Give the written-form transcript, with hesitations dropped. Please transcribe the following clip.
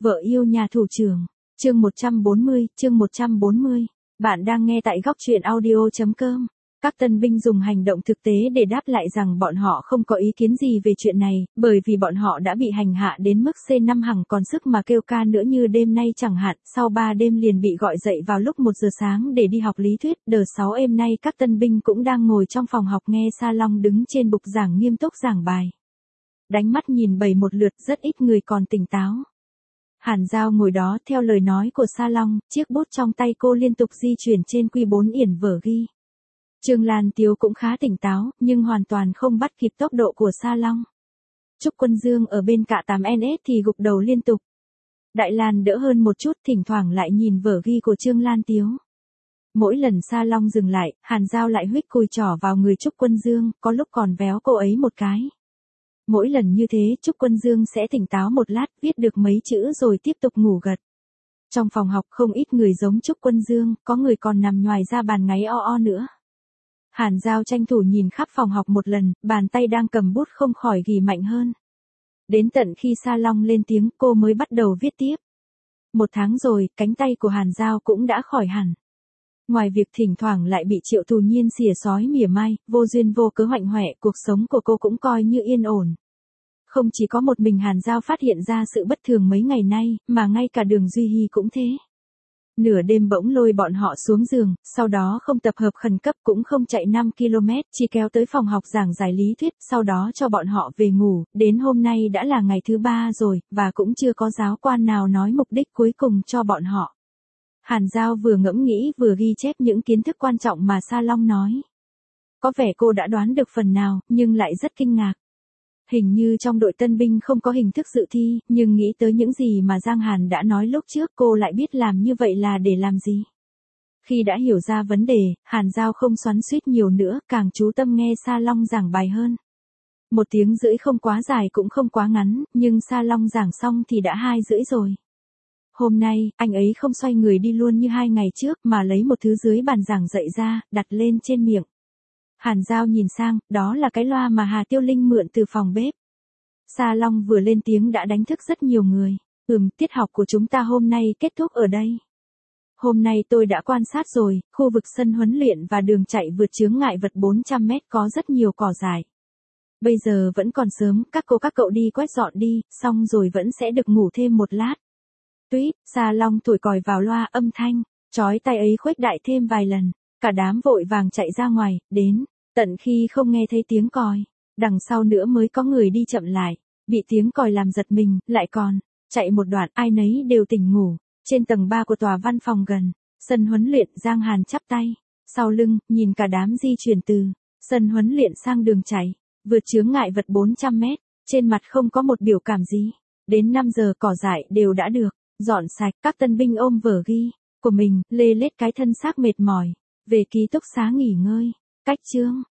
Vợ yêu nhà thủ trưởng. Chương 140. Bạn đang nghe tại góc truyện audio.com. Các tân binh dùng hành động thực tế để đáp lại rằng bọn họ không có ý kiến gì về chuyện này, bởi vì bọn họ đã bị hành hạ đến mức C5 hằng còn sức mà kêu ca nữa, như đêm nay chẳng hạn, sau 3 đêm liền bị gọi dậy vào lúc 1 giờ sáng để đi học lý thuyết. Đợt 6 êm nay các tân binh cũng đang ngồi trong phòng học nghe Sa Long đứng trên bục giảng nghiêm túc giảng bài. Đánh mắt nhìn bầy một lượt, rất ít người còn tỉnh táo. Hàn Giao ngồi đó, theo lời nói của Sa Long, chiếc bút trong tay cô liên tục di chuyển trên Q4 yển vở ghi. Trương Lan Tiếu cũng khá tỉnh táo, nhưng hoàn toàn không bắt kịp tốc độ của Sa Long. Trúc Quân Dương ở bên cạ 8NS thì gục đầu liên tục. Đại Lan đỡ hơn một chút, thỉnh thoảng lại nhìn vở ghi của Trương Lan Tiếu. Mỗi lần Sa Long dừng lại, Hàn Giao lại huých cùi trỏ vào người Trúc Quân Dương, có lúc còn véo cô ấy một cái. Mỗi lần như thế, Trúc Quân Dương sẽ tỉnh táo một lát, viết được mấy chữ rồi tiếp tục ngủ gật. Trong phòng học không ít người giống Trúc Quân Dương, có người còn nằm nhoài ra bàn ngáy o o nữa. Hàn Giao tranh thủ nhìn khắp phòng học một lần, bàn tay đang cầm bút không khỏi ghi mạnh hơn. Đến tận khi Sa Long lên tiếng, cô mới bắt đầu viết tiếp. 1 tháng rồi, cánh tay của Hàn Giao cũng đã khỏi hẳn. Ngoài việc thỉnh thoảng lại bị Triệu Thù Nhiên xỉa xói mỉa mai, vô duyên vô cớ hoạnh hoẹ, cuộc sống của cô cũng coi như yên ổn. Không chỉ có một mình Hàn Giao phát hiện ra sự bất thường mấy ngày nay, mà ngay cả Đường Duy Hy cũng thế. Nửa đêm bỗng lôi bọn họ xuống giường, sau đó không tập hợp khẩn cấp cũng không chạy 5 km, chỉ kéo tới phòng học giảng giải lý thuyết, sau đó cho bọn họ về ngủ. Đến hôm nay đã là ngày thứ 3 rồi, và cũng chưa có giáo quan nào nói mục đích cuối cùng cho bọn họ. Hàn Giao vừa ngẫm nghĩ vừa ghi chép những kiến thức quan trọng mà Sa Long nói. Có vẻ cô đã đoán được phần nào, nhưng lại rất kinh ngạc. Hình như trong đội tân binh không có hình thức dự thi, nhưng nghĩ tới những gì mà Giang Hàn đã nói lúc trước, cô lại biết làm như vậy là để làm gì. Khi đã hiểu ra vấn đề, Hàn Giao không xoắn xuýt nhiều nữa, càng chú tâm nghe Sa Long giảng bài hơn. 1 tiếng rưỡi không quá dài cũng không quá ngắn, nhưng Sa Long giảng xong thì đã 2 rưỡi rồi. Hôm nay, anh ấy không xoay người đi luôn như 2 ngày trước, mà lấy một thứ dưới bàn giảng dạy ra, đặt lên trên miệng. Hàn Giao nhìn sang, đó là cái loa mà Hà Tiêu Linh mượn từ phòng bếp. Sa Long vừa lên tiếng đã đánh thức rất nhiều người. Tiết học của chúng ta hôm nay kết thúc ở đây. Hôm nay tôi đã quan sát rồi, khu vực sân huấn luyện và đường chạy vượt chướng ngại vật 400 mét có rất nhiều cỏ dại. Bây giờ vẫn còn sớm, các cậu đi quét dọn đi, xong rồi vẫn sẽ được ngủ thêm một lát. Tuýt, Sa Long thổi còi vào loa, âm thanh chói tai ấy khuếch đại thêm vài lần. Cả đám vội vàng chạy ra ngoài, đến tận khi không nghe thấy tiếng còi, đằng sau nữa mới có người đi chậm lại, bị tiếng còi làm giật mình, lại còn chạy một đoạn, ai nấy đều tỉnh ngủ. Trên tầng 3 của tòa văn phòng gần sân huấn luyện, Giang Hàn chắp tay sau lưng, nhìn cả đám di chuyển từ sân huấn luyện sang đường chạy vượt chướng ngại vật 400 mét, trên mặt không có một biểu cảm gì. Đến 5 giờ cỏ dại đều đã được dọn sạch, các tân binh ôm vở ghi của mình, lê lết cái thân xác mệt mỏi, về ký túc xá nghỉ ngơi. Cách chương